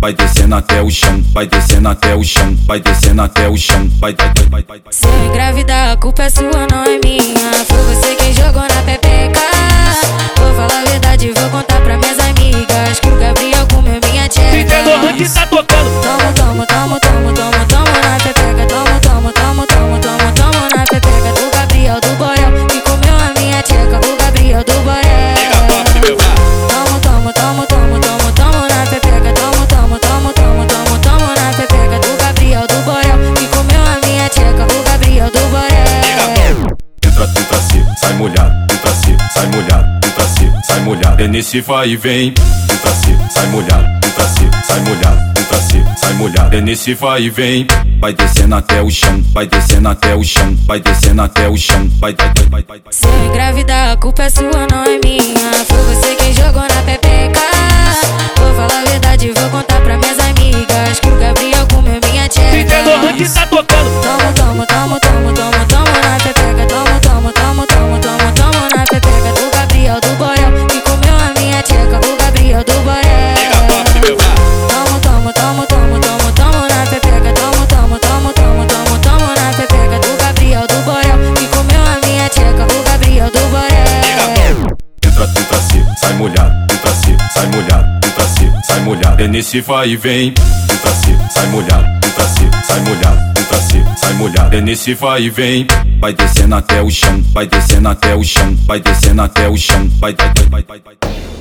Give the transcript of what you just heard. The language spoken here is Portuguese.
vai descendo até o chão, vai descendo até o chão, vai descendo até o chão, vai. Se eu engravidar, a culpa é sua, não é minha. Foi você quem jogou na pepeca. Vou falar a verdade, vou contar pra minhas amigas que o Gabriel comeu minha tcheca. DJ Lohan que tá tocando. Tomo na pepeca. Tomo na pepeca do Gabriel do Borel que comeu a minha tcheca. O Gabriel do Borel. Tomo na pepeca. Tomo na pepeca do Gabriel do Borel que comeu a minha tcheca. O Gabriel do Borel. Entra se, sai molhado, entra se, sai molhado, entra se, sai molhado. É nesse vai e vem, entra se, sai molhado, entra se, sai molhado, entra se, sai molhado. É nesse vai e vem, vai descendo até o chão, vai descendo até o chão, vai descendo até o chão, vai. Se eu engravidar, a culpa é sua, não é minha. Foi você quem jogou na pepeca. Vou falar a verdade, vou contar pra minhas amigas que o Gabriel comeu minha tcheca. DJ Lohan que tá tocando. Tomo na pepeca. Tomo na pepeca do Gabriel do Borel que comeu a minha tcheca. O Gabriel do Borel. Tomo na pepeca. Tomo na pepeca do Gabriel do Borel que comeu a minha tcheca. O Gabriel do Borel. Entra se, sai molhado, entra se, sai molhado, entra se, sai molhado. É nesse vai e vem, entra se, sai molhado, entra se, sai molhado, entra se, sai molhado. É nesse vai e vem, vai descendo até o chão, vai descendo até o chão, vai descendo até o chão, vai.